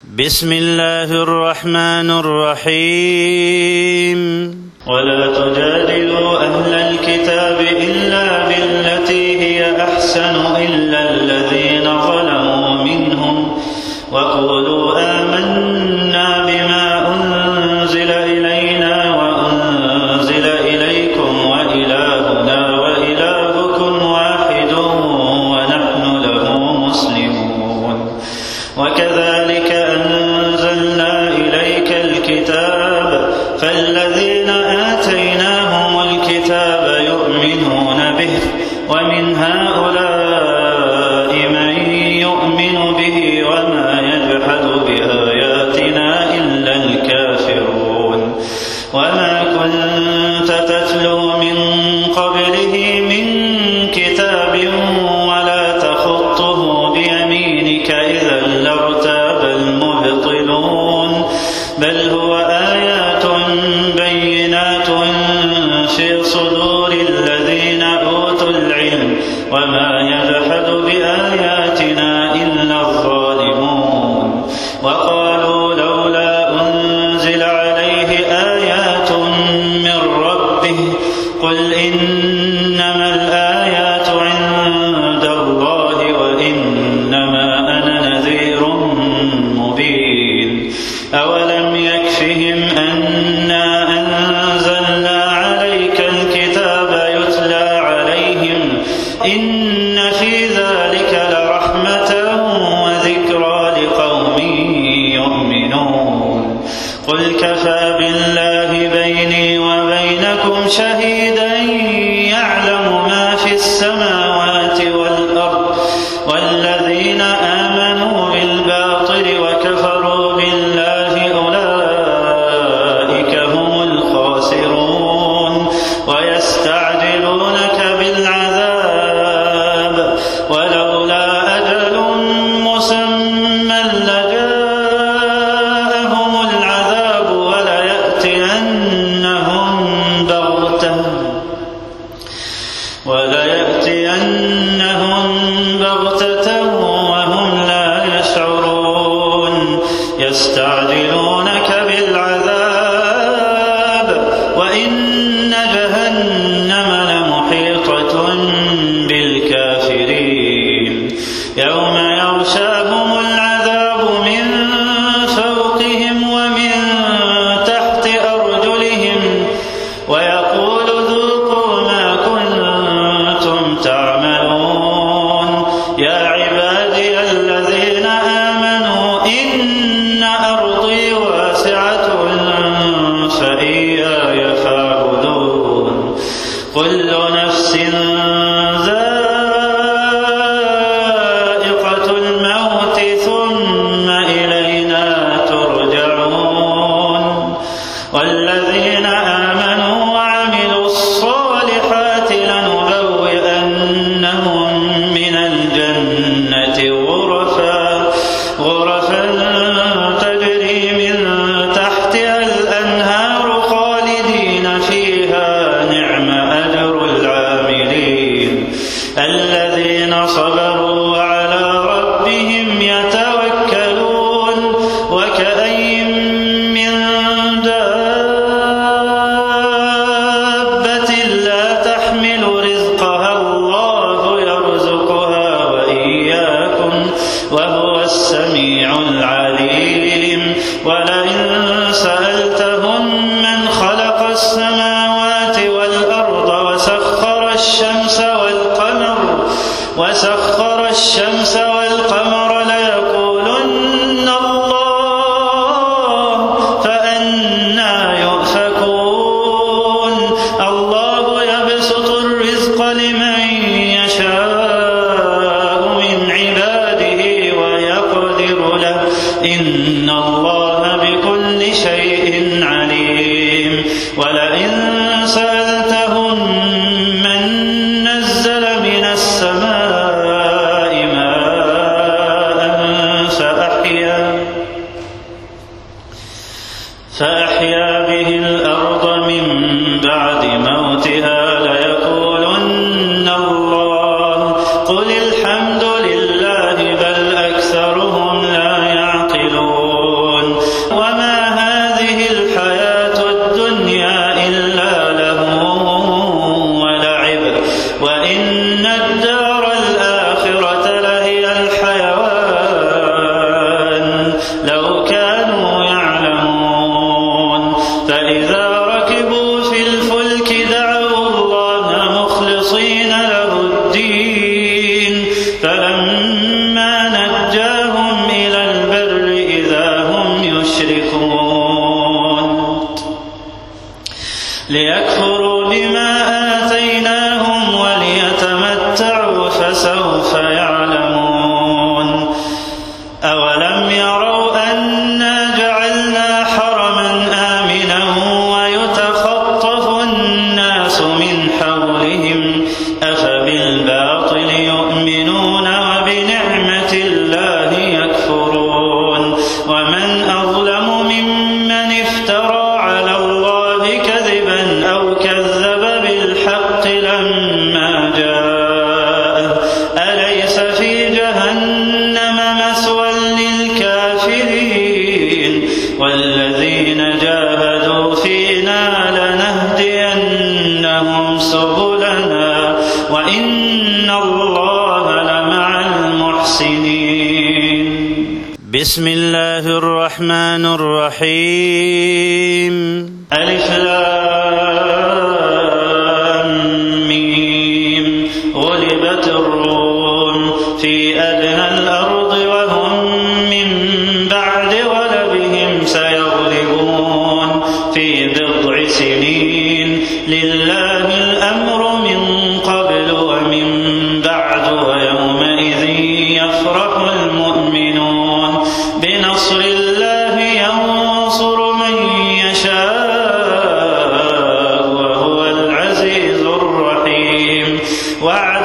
بسم الله الرحمن الرحيم ولا تجادلوا أهل الكتاب إلا بالتي هي أحسن إلا الذين ظلموا منهم وقولوا آمنا بما أنزل إلينا وأنزل إليكم وإلهنا وإلهكم واحد ونحن له مسلمون وكذلك أنزلنا إليك الكتاب فالذين آتيناهم الكتاب يؤمنون به ومن هؤلاء من يؤمن به وما يجحد بآياتنا إلا الكافرون وما كنت تتلو من قبله من كتاب ولا تخطه بيمينك إذا لارتاب المبطلون بل هو آيات بينات في صدور الذين أوتوا العلم وما يجحد بآياتنا إلا الظالمون وقالوا لولا أنزل عليه آيات من ربه قل إنما الآيات عند الله وإنما أنا نذير مبين أولم يكفهم أنا أنزلنا عليك الكتاب يتلى عليهم إن في ذلك لرحمة وذكرى لقوم يؤمنون قل كفى بالله بيني وبينكم شهيدا يعلم ما في السماوات والأرض والذين آمنوا بالباطل وكفروا بالله أولئك هم الخاسرون ويستعجلونك بالعذاب ولولا أجل مسمى لجاءهم العذاب وليأتينهم بغتة وهم لا يشعرون يستعجلونك بالعذاب وإن جهنم لمحيطة بالكافرين يوم يغشاهم العذاب من فوقهم ومن تحت أرجلهم ويقول ذوقوا ما كنتم تعملون يا عبادي الذين آمنوا إن أرضي واسعة فإياي فاعبدون كل نفس ذائقة الموت ثم إلينا ترجعون والذين آمنوا وعملوا الصالحات لنبوئنهم من الجنة غرفا تجري من تحتها الأنهار خالدين فيها نعم أجر العاملين الذين صبروا وعلى ربهم يتوكلون وكأي من دابة لا تحمل رزقها الله يرزقها وإياكم وهو السميع العليم ولئن سألتهم من خلق السماوات والأرض وسخر الشمس والقمر ليقولن الله فأنى يؤفكون الله يبسط الرزق لمن يشاء من عباده ويقدر له إن الله بكل شيء عليم ولئن سألتهم من نزل من السماء ماء فأحيا به الأرض من بعد موتها ليقولن الله قل الحمد لله بل أكثرهم لا يعقلون لو كانوا يعلمون فإذا ركبوا في الفلك دعوا الله مخلصين له الدين فلما نجاهم إلى البر إذا هم يشركون ليكفروا بما آتيناهم وليتمتعوا فسوف يعلمون أولم يروا أنا جعلنا حرما آمنا ويتخطف الناس من حولهم أفبالباطل يؤمنون وبنعمة الله يكفرون ومن أظلم ممن افترى على الله كذبا أو كذب بالحق لما جاءه أليس في جهنم مثوى للكافرين والذين جاهدوا فينا لنهدينهم سبلنا وإن الله لمع المحسنين. بسم الله الرحمن الرحيم. ألف لام ميم. غلبت الروم في أدنى الأرض وهم من بعد غلبهم سيغلبون في بضع سنين لله الأمر من قبل ومن بعد ويومئذ يفرح المؤمنون بنصر الله ينصر من يشاء وهو العزيز الرحيم. وعد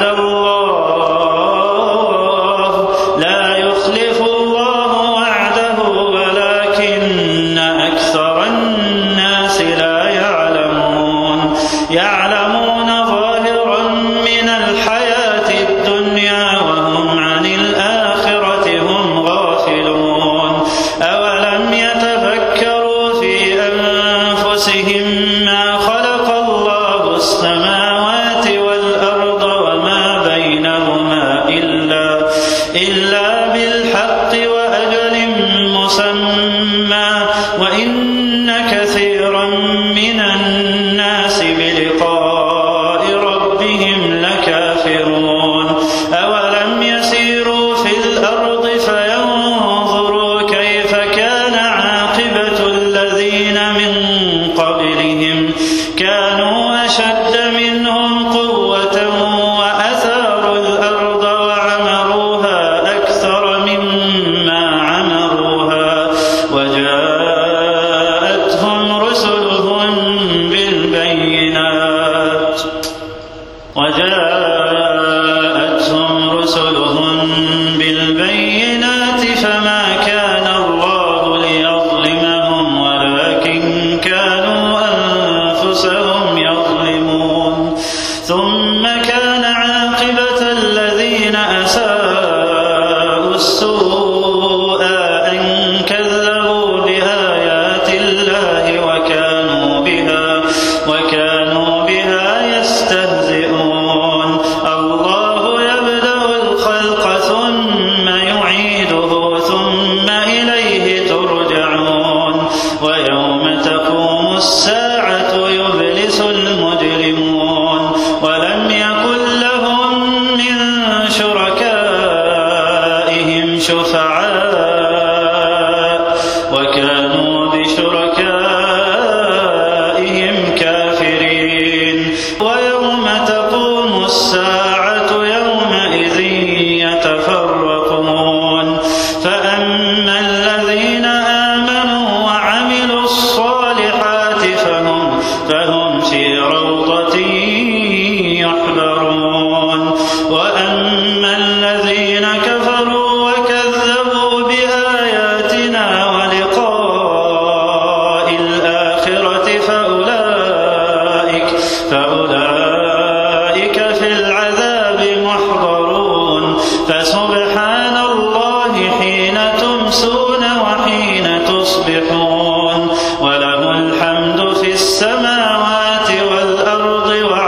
الله لا يخلف الله وعده ولكن أكثر الناس لا يعلمون ظاهرا من الحياة الدنيا وهم عن الآخرة هم غافلون. أولم يتفكروا في أنفسهم ما خلق الله السماوات والأرض وما بينهما إلا بالحق وأجل مسمى وإن كثيرا من الناس بلقاء ربهم لكافرون. أولم يسيروا في الأرض فينظروا كيف كان عاقبة الذين من قبلهم كانوا أشد منهم قوة وأثاروا الأرض وعمروها أكثر مما عمروها وجاءتهم رسلهم بالبينات فما كان الله ليظلمهم ولكن كانوا أنفسهم يظلمون. ثم كان عاقبة الذين أساءوا السوء أن كذبوا بآيات الله وكانوا بها يستهزئون. الله يبدأ الخلق ثم يعيده ثم إليه ترجعون. ويوم تقوم الساعة يبلس المجرمون ولم يكن لهم من شركائهم شفعاء وكانوا بشركائهم كافرين. ويوم تقوم الساعة يومئذ يتفرقون فأما الذين آمنوا وعملوا الصالحات فهم في روضة يحبرون. وأما الذين كفروا وكذبوا بآياتنا ولقاء الآخرة فأولئك في العذاب محضرون. فسبحان الله حين تمسون وحين تصبحون وله الحمد في السماوات والأرض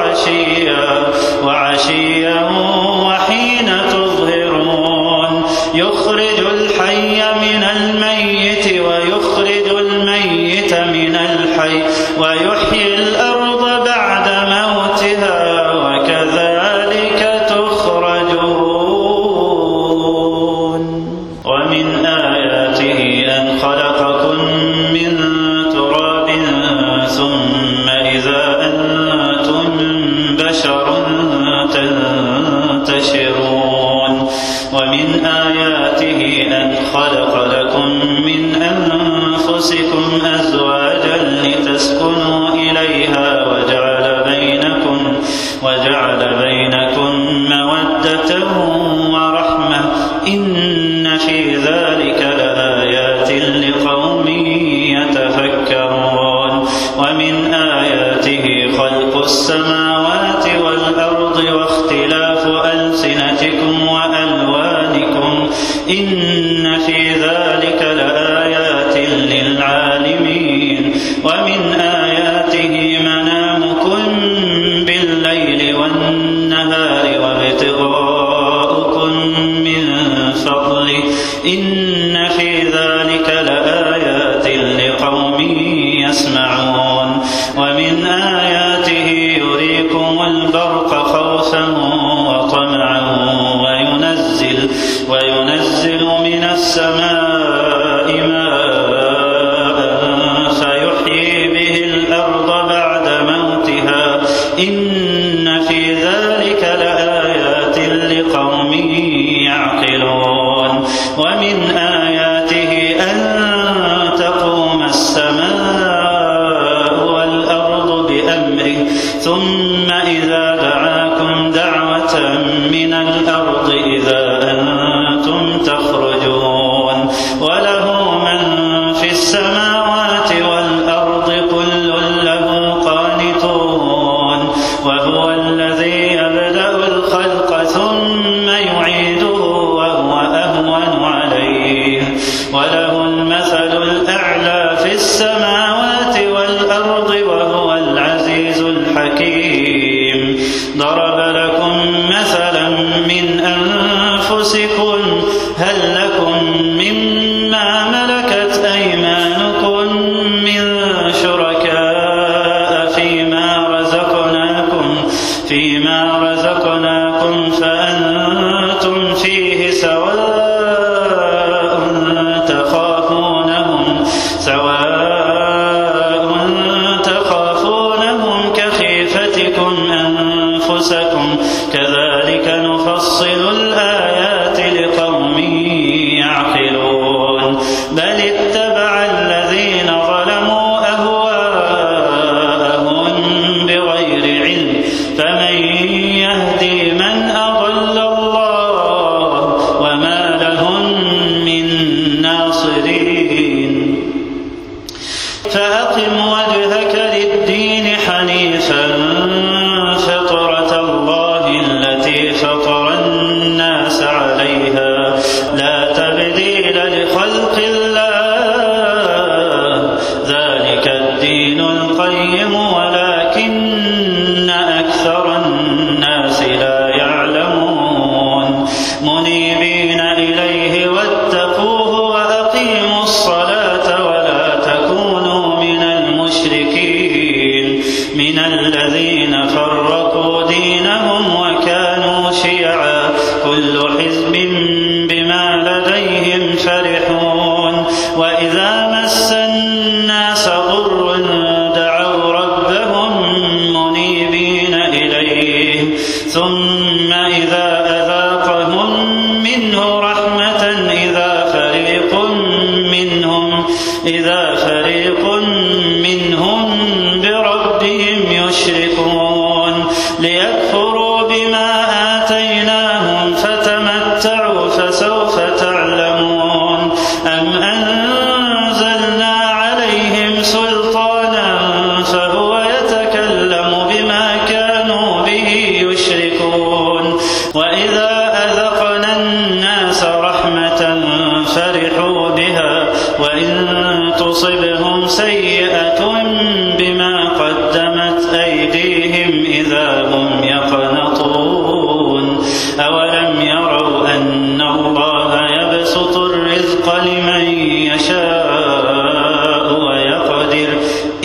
وعشيا وحين تظهرون. يخرج الحي من الميت الميت ويخرج الميت من الحي ويحيي الأرض بعد موتها وكذلك تخرجون. ومن آياته أن خلقكم من تراب ثم إذا أنتم بشر تنتشرون. ومن آياته أن خلق لكم من أنفسكم أزواجا لتسكنوا إليها وجعل بينكم مودة ورحمة إن في ذلك لآيات لقوم يتفكرون. ومن آياته خلق السماوات والأرض واختلاف ألسنتكم وألوانكم إن في ذلك لآيات للعالمين. ومن آياته منامكم بالليل والنهار وابتغاؤكم من فضله إن في ذلك لآيات لقوم يسمعون. ومن آياته يريكم البرق خوفا وطمعا وينزل من السماء ماء فيحيي به الأرض بعد موتها إن في ذلك لآيات لقوم يعقلون. ومن آياته أن تقوم السماء والأرض بأمره ثم إذا دعاكم دعوة من الأرض إذا أنتم تخرجون. وله من في السماوات والأرض كل له قانتون. وهو الذي يبدأ الخلق ثم يعيده وهو أهون عليه وله المثل الأعلى في السماوات والأرض وهو العزيز الحكيم. ضرب لكم مثلا من أنفسكم هل لكم مما ملكت أيمانكم من شركاء فيما رزقناكم فأنتم فيه سواء تخافونهم كخيفتكم أنفسكم كذلك نفصل الآيات لقوم يعقلون. بل اتبع الذين ظلموا أهواءهم بغير علم فمن يهدي من أضل الله وما لهم من ناصرين. فأقم وجهك للدين حنيفا فطرة الله التي فطر الناس عليها لا تبديل لخلق الله ذلك الدين القيم ولكن أكثر الناس لا يعلمون. منيبين إليه واتقوه وأقيموا الصلاة ولا تكونوا من المشركين من الذين فرقوا دينهم وكانوا شيعا كل حزب بما لديهم فرحون. وإذا مس الناس ضر دعوا ربهم منيبين إليه ثم إذا أذاقهم منه رحمة إذا فريق منهم بربهم يشركون. ليكفروا بما آتيناهم فتمتعوا فسوف تعلمون. أم أنزلنا عليهم سلطانا فهو يتكلم بما كانوا به يشركون. وإذا أذقنا الناس رحمة فرحوا بها وإن تصبهم سيئة بما قدمت أيديهم إذا هم يقنطون. أولم يروا أن الله يبسط الرزق لمن يشاء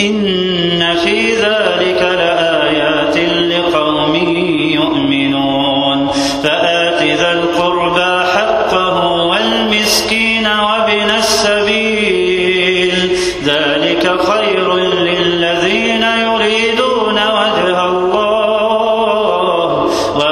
إن في ذلك لآيات لقوم يؤمنون فآت ذا القربى حقه والمسكين وابن السبيل ذلك خير للذين يريدون وجه الله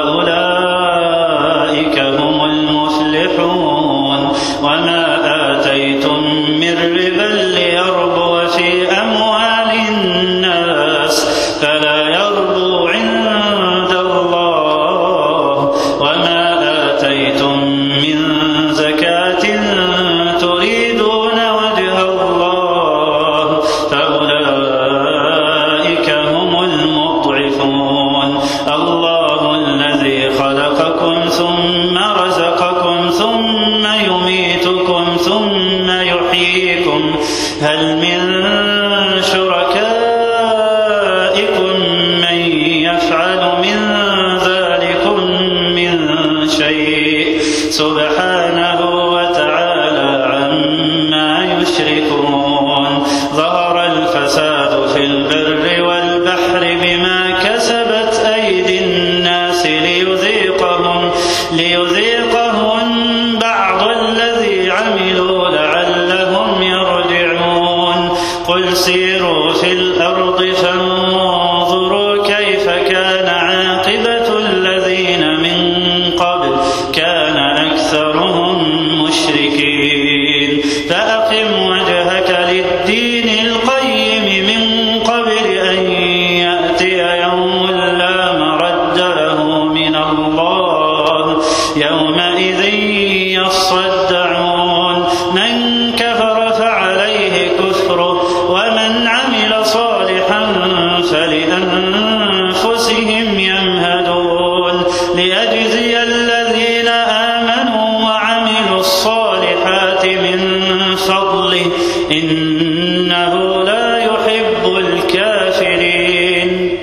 وأولئك هم المفلحون وما آتيتم من ربا ليربو في أموال الناس فلا يربو عند الله وما آتيتم من زكاة تريدون وجه الله فأولئك هم المضعفون الله الذي خلقكم ثم رزقكم ثم يميتكم ثم يحييكم هل من شركائكم من يفعل من ذلكم من شيء سبحانه وتعالى عما يشركون ظهر الفساد في البر والبحر بما كسبت أيدي الناس ليذيقهم بعض الذي عملوا لعلهم يرجعون قل سيروا في الأرض فانظروا كيف كان عاقبة الذين من قبل كان أكثرهم مشركين فأقم وجهك للدين القيم من قبل أن يأتي يوم لا مرد له من الله يومئذ يصدعون من كفر فعليه كفره ومن عمل صالحا فلأنفسهم يمهدون ليجزي الذين آمنوا وعملوا الصالحات من فضله إنه لا يحب الكافرين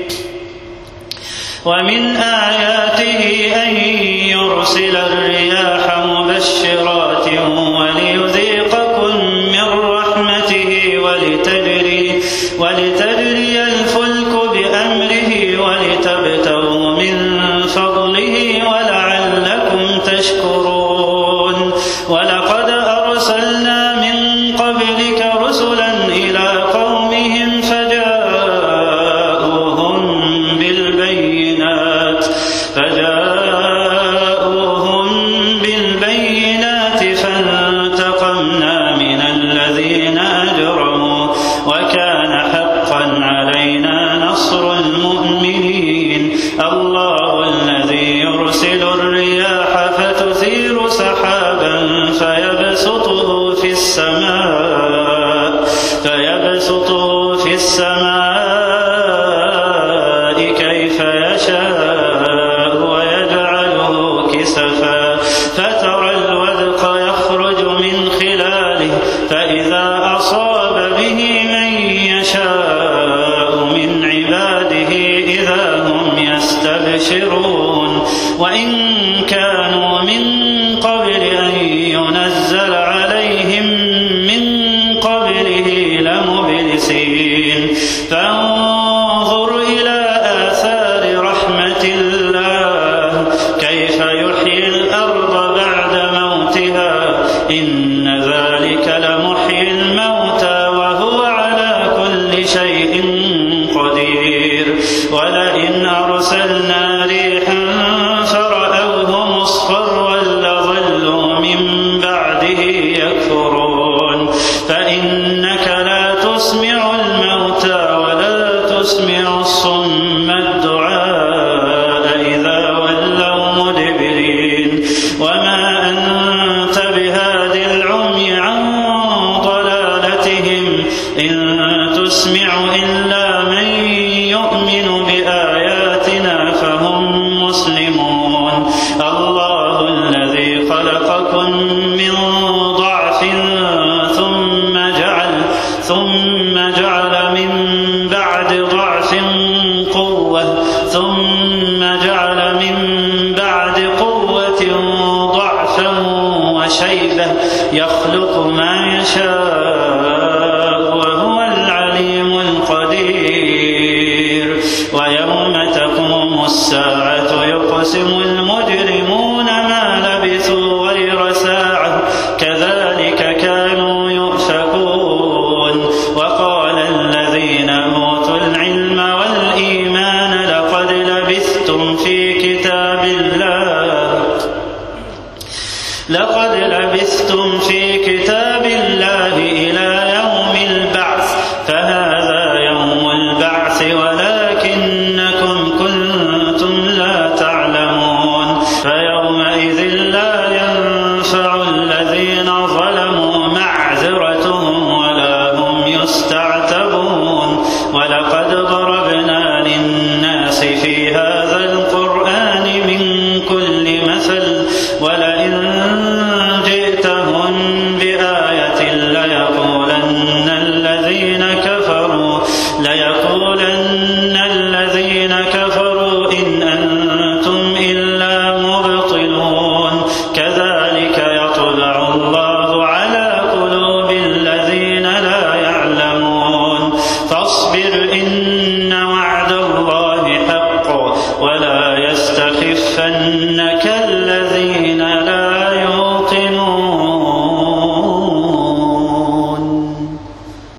ومن آياته أن يرسل الرياح مبشرات وليذيقكم من رحمته ولتجري الفلك بأمره ولتبتغوا من فضله ولعلكم تشكرون ولقد أرسلنا من قبلك رسلا إلى قومهم فجاءوهم بالبينات فانتقمنا من الذين أجرموا وكان حقا علينا نصر المؤمنين الله الذي يرسل الرياح فتثير سحابا فيبسطه في السماء كيف يشاء ويجعله كسفا فترى الودق يخرج من خلاله فإذا أصاب به من يشاء من عباده إذا هم يستبشرون وإن كانوا من قبل أن ينزل عليهم من قبله لمبلسين فانظر إلى آثار رحمة الله كيف يحيي الأرض بعد موتها إن ذلك لمحيي الموتى وهو على كل شيء قدير ولئن أرسلنا ريحا فرأوه مصفرا لظلوا من بعده يكفرون فإنك لا تسمع الموتى ولا تسمع الصم الدعاء إذا ولوا مدبرين وما أنت بهاد العمي عن ضلالتهم إن تسمع إلا من يؤمن بآياتنا فهم مسلمون الله الذي خلقكم من ضعف ثم جعل من بعد ضعف قوة ثم جعل من بعد قوة ضعفا وشيبة يخلق ما يشاء وهو العليم القدير الساعة يقسم